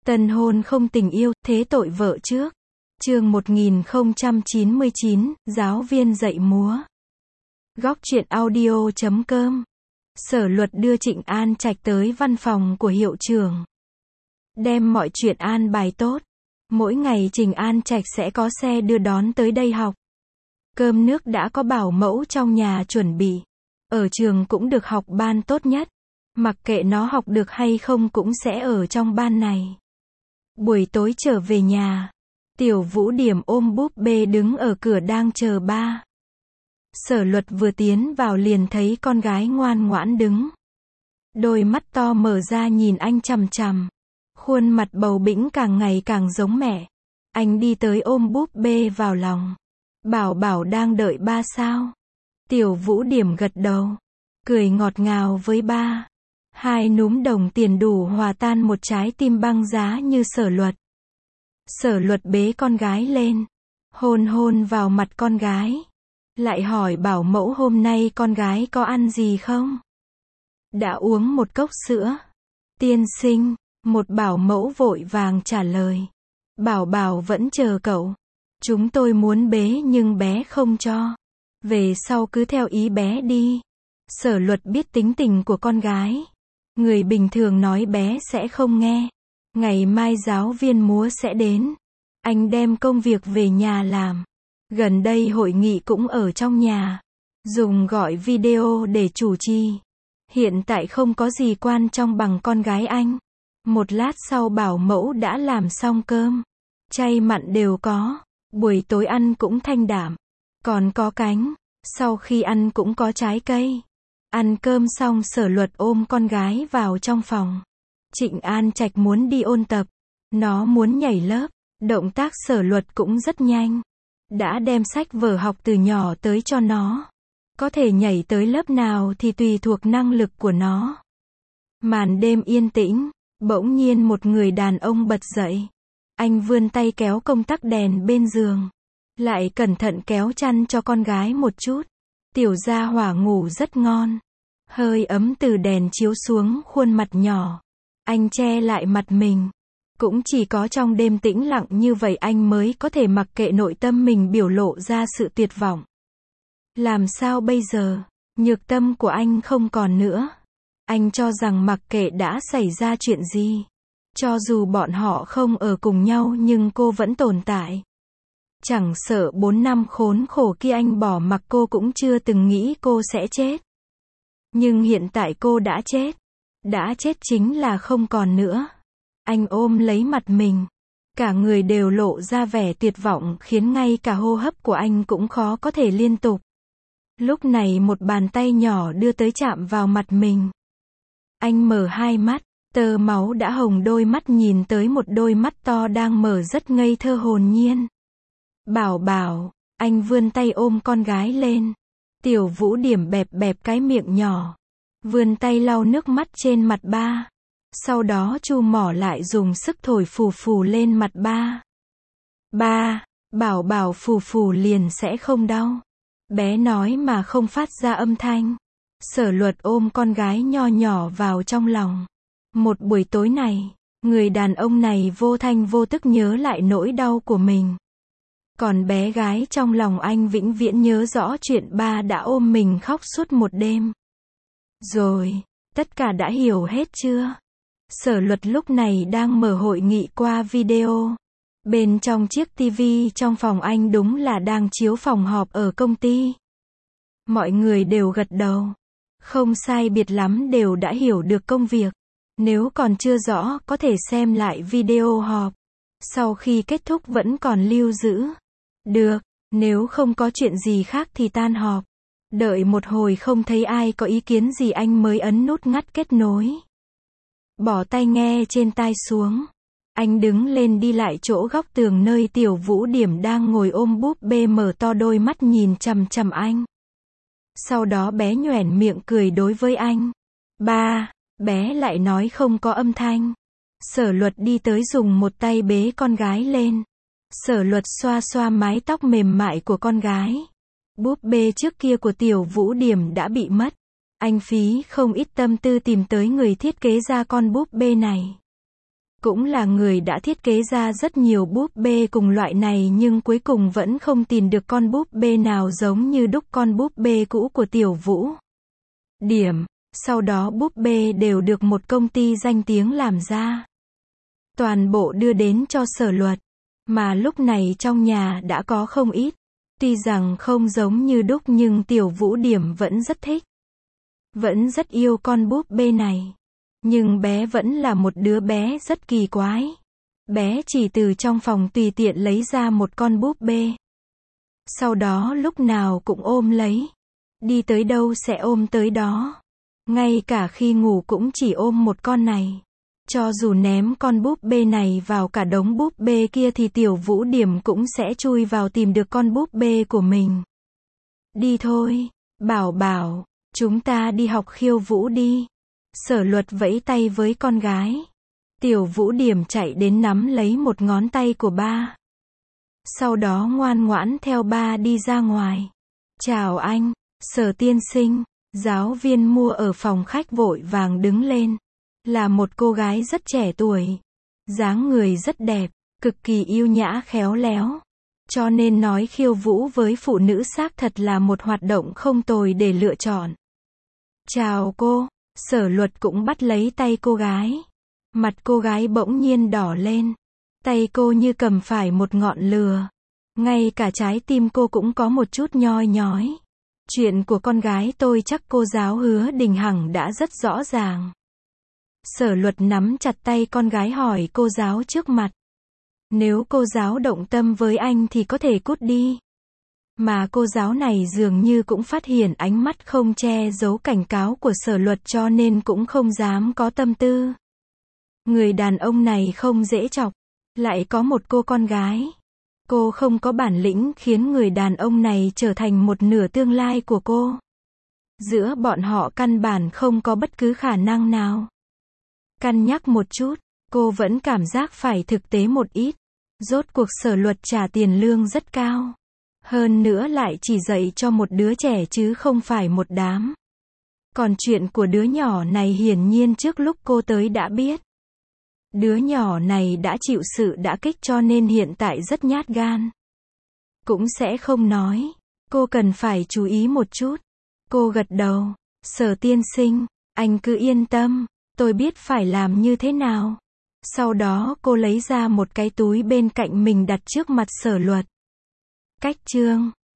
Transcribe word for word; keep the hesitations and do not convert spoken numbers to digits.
Tân hôn không tình yêu, thế tội vợ trước. Chương một nghìn không trăm chín mươi chín, giáo viên dạy múa. Góc truyện audio chấm com. Sở Luật đưa Trịnh An Trạch tới văn phòng của hiệu trưởng. Đem mọi chuyện an bài tốt. Mỗi ngày Trịnh An Trạch sẽ có xe đưa đón tới đây học. Cơm nước đã có bảo mẫu trong nhà chuẩn bị. Ở trường cũng được học ban tốt nhất. Mặc kệ nó học được hay không cũng sẽ ở trong ban này. Buổi tối trở về nhà, Tiểu Vũ Điểm ôm búp bê đứng ở cửa đang chờ ba. Sở Luật vừa tiến vào liền thấy con gái ngoan ngoãn đứng. Đôi mắt to mở ra nhìn anh chằm chằm. Khuôn mặt bầu bĩnh càng ngày càng giống mẹ. Anh đi tới ôm búp bê vào lòng. Bảo Bảo đang đợi ba sao? Tiểu Vũ Điểm gật đầu, cười ngọt ngào với ba. Hai núm đồng tiền đủ hòa tan một trái tim băng giá như Sở Luật. Sở Luật bế con gái lên, hôn hôn vào mặt con gái. Lại hỏi bảo mẫu hôm nay con gái có ăn gì không? Đã uống một cốc sữa. Tiên sinh, một bảo mẫu vội vàng trả lời. Bảo Bảo vẫn chờ cậu. Chúng tôi muốn bế nhưng bé không cho. Về sau cứ theo ý bé đi. Sở Luật biết tính tình của con gái. Người bình thường nói bé sẽ không nghe. Ngày mai giáo viên múa sẽ đến. Anh đem công việc về nhà làm. Gần đây hội nghị cũng ở trong nhà. Dùng gọi video để chủ trì. Hiện tại không có gì quan trọng bằng con gái anh. Một lát sau bảo mẫu đã làm xong cơm. Chay mặn đều có. Buổi tối ăn cũng thanh đạm. Còn có cánh. Sau khi ăn cũng có trái cây. Ăn cơm xong Sở Luật ôm con gái vào trong phòng. Trịnh An Trạch muốn đi ôn tập. Nó muốn nhảy lớp. Động tác Sở Luật cũng rất nhanh. Đã đem sách vở học từ nhỏ tới cho nó. Có thể nhảy tới lớp nào thì tùy thuộc năng lực của nó. Màn đêm yên tĩnh. Bỗng nhiên một người đàn ông bật dậy. Anh vươn tay kéo công tắc đèn bên giường. Lại cẩn thận kéo chăn cho con gái một chút. Tiểu gia hỏa ngủ rất ngon. Hơi ấm từ đèn chiếu xuống khuôn mặt nhỏ. Anh che lại mặt mình. Cũng chỉ có trong đêm tĩnh lặng như vậy anh mới có thể mặc kệ nội tâm mình biểu lộ ra sự tuyệt vọng. Làm sao bây giờ? Nhược tâm của anh không còn nữa. Anh cho rằng mặc kệ đã xảy ra chuyện gì. Cho dù bọn họ không ở cùng nhau nhưng cô vẫn tồn tại. Chẳng sợ bốn năm khốn khổ kia anh bỏ mặc cô cũng chưa từng nghĩ cô sẽ chết. Nhưng hiện tại cô đã chết. Đã chết chính là không còn nữa. Anh ôm lấy mặt mình. Cả người đều lộ ra vẻ tuyệt vọng khiến ngay cả hô hấp của anh cũng khó có thể liên tục. Lúc này một bàn tay nhỏ đưa tới chạm vào mặt mình. Anh mở hai mắt. Tơ máu đã hồng đôi mắt nhìn tới một đôi mắt to đang mở rất ngây thơ hồn nhiên. Bảo Bảo, anh vươn tay ôm con gái lên. Tiểu Vũ Điểm bẹp bẹp cái miệng nhỏ. Vươn tay lau nước mắt trên mặt ba. Sau đó chu mỏ lại dùng sức thổi phù phù lên mặt ba. Ba, Bảo Bảo phù phù liền sẽ không đau. Bé nói mà không phát ra âm thanh. Sở Luật ôm con gái nho nhỏ vào trong lòng. Một buổi tối này, người đàn ông này vô thanh vô tức nhớ lại nỗi đau của mình. Còn bé gái trong lòng anh vĩnh viễn nhớ rõ chuyện ba đã ôm mình khóc suốt một đêm. Rồi, tất cả đã hiểu hết chưa? Sở Luật lúc này đang mở hội nghị qua video. Bên trong chiếc tivi trong phòng anh đúng là đang chiếu phòng họp ở công ty. Mọi người đều gật đầu. Không sai biệt lắm đều đã hiểu được công việc. Nếu còn chưa rõ có thể xem lại video họp. Sau khi kết thúc vẫn còn lưu giữ. Được, nếu không có chuyện gì khác thì tan họp. Đợi một hồi không thấy ai có ý kiến gì anh mới ấn nút ngắt kết nối. Bỏ tai nghe trên tai xuống. Anh đứng lên đi lại chỗ góc tường nơi Tiểu Vũ Điểm đang ngồi ôm búp bê mở to đôi mắt nhìn chằm chằm anh. Sau đó bé nhoẻn miệng cười đối với anh. Ba, bé lại nói không có âm thanh. Sở Luật đi tới dùng một tay bế con gái lên. Sở Luật xoa xoa mái tóc mềm mại của con gái. Búp bê trước kia của Tiểu Vũ Điểm đã bị mất. Anh phí không ít tâm tư tìm tới người thiết kế ra con búp bê này. cũng là người đã thiết kế ra rất nhiều búp bê cùng loại này nhưng cuối cùng vẫn không tìm được con búp bê nào giống như đúc con búp bê cũ của Tiểu Vũ Điểm. Sau đó búp bê đều được một công ty danh tiếng làm ra. Toàn bộ đưa đến cho Sở Luật. Mà lúc này trong nhà đã có không ít. Tuy rằng không giống như đúc nhưng Tiểu Vũ Điểm vẫn rất thích. Vẫn rất yêu con búp bê này. Nhưng bé vẫn là một đứa bé rất kỳ quái. Bé chỉ từ trong phòng tùy tiện lấy ra một con búp bê. Sau đó lúc nào cũng ôm lấy. Đi tới đâu sẽ ôm tới đó. Ngay cả khi ngủ cũng chỉ ôm một con này. Cho dù ném con búp bê này vào cả đống búp bê kia thì Tiểu Vũ Điểm cũng sẽ chui vào tìm được con búp bê của mình. Đi thôi, Bảo Bảo, chúng ta đi học khiêu vũ đi. Sở Luật vẫy tay với con gái. Tiểu Vũ Điểm chạy đến nắm lấy một ngón tay của ba. Sau đó ngoan ngoãn theo ba đi ra ngoài. Chào anh, Sở tiên sinh. Giáo viên mua ở phòng khách vội vàng đứng lên. Là một cô gái rất trẻ tuổi. Dáng người rất đẹp, cực kỳ yêu nhã khéo léo. Cho nên nói khiêu vũ với phụ nữ xác thật là một hoạt động không tồi để lựa chọn. Chào cô. Sở Luật cũng bắt lấy tay cô gái. Mặt cô gái bỗng nhiên đỏ lên. Tay cô như cầm phải một ngọn lửa. Ngay cả trái tim cô cũng có một chút nhoi nhói. Chuyện của con gái tôi chắc cô giáo Hứa Đình Hằng đã rất rõ ràng. Sở Luật nắm chặt tay con gái hỏi cô giáo trước mặt. Nếu cô giáo động tâm với anh thì có thể cút đi. Mà cô giáo này dường như cũng phát hiện ánh mắt không che giấu cảnh cáo của Sở Luật cho nên cũng không dám có tâm tư. Người đàn ông này không dễ chọc. Lại có một cô con gái. Cô không có bản lĩnh khiến người đàn ông này trở thành một nửa tương lai của cô. Giữa bọn họ căn bản không có bất cứ khả năng nào. Cân nhắc một chút, cô vẫn cảm giác phải thực tế một ít. Rốt cuộc Sở Luật trả tiền lương rất cao. Hơn nữa lại chỉ dạy cho một đứa trẻ chứ không phải một đám. Còn chuyện của đứa nhỏ này hiển nhiên trước lúc cô tới đã biết. Đứa nhỏ này đã chịu sự đả kích cho nên hiện tại rất nhát gan. Cũng sẽ không nói. Cô cần phải chú ý một chút. Cô gật đầu. Sở tiên sinh, anh cứ yên tâm. Tôi biết phải làm như thế nào. Sau đó cô lấy ra một cái túi bên cạnh mình đặt trước mặt Sở Luật. Cách chương